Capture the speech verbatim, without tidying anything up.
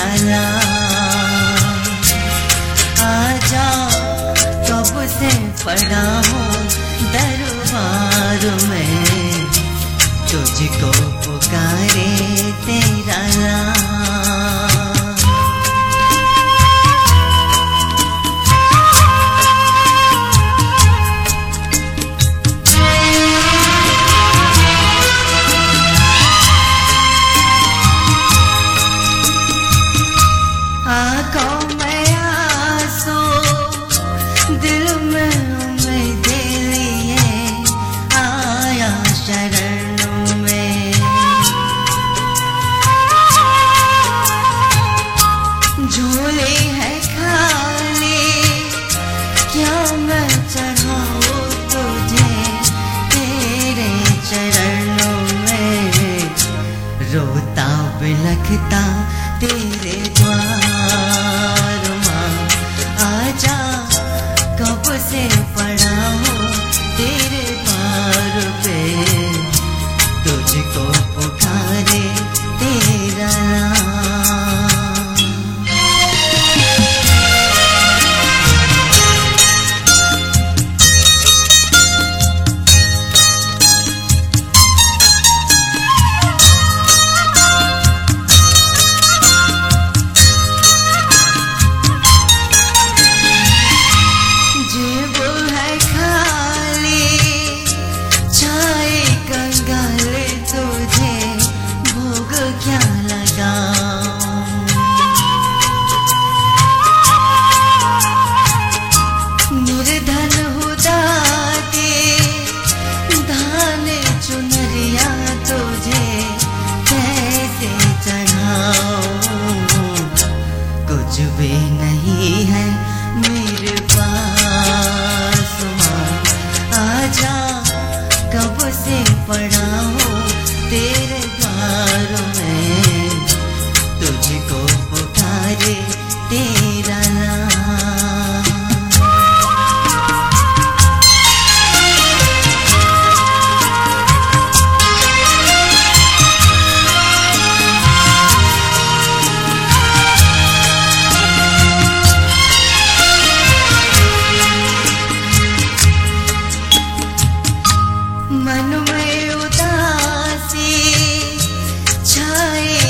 लाला आजा, कब से पड़ा हूँ दरबार में, तुझको पुकारे तेरा लाल। आँखों में आंसू, दिल में उम्मीद लिए आया शरणों में। झोली है खाली, क्या मैं चढ़ाऊं तुझे तेरे चरणों में, रोता बिलखता तेरे द्वार माँ आजा, कब से पड़ा हूँ तेरे द्वार पे, तुझको पुकारे तेरा नाम। कुछ भी नहीं है मेरे पास माँ आजा, कब से पड़ा हूँ तेरे द्वार में, तुझको पुकारे तेरा नाम। मन में उदासी छाए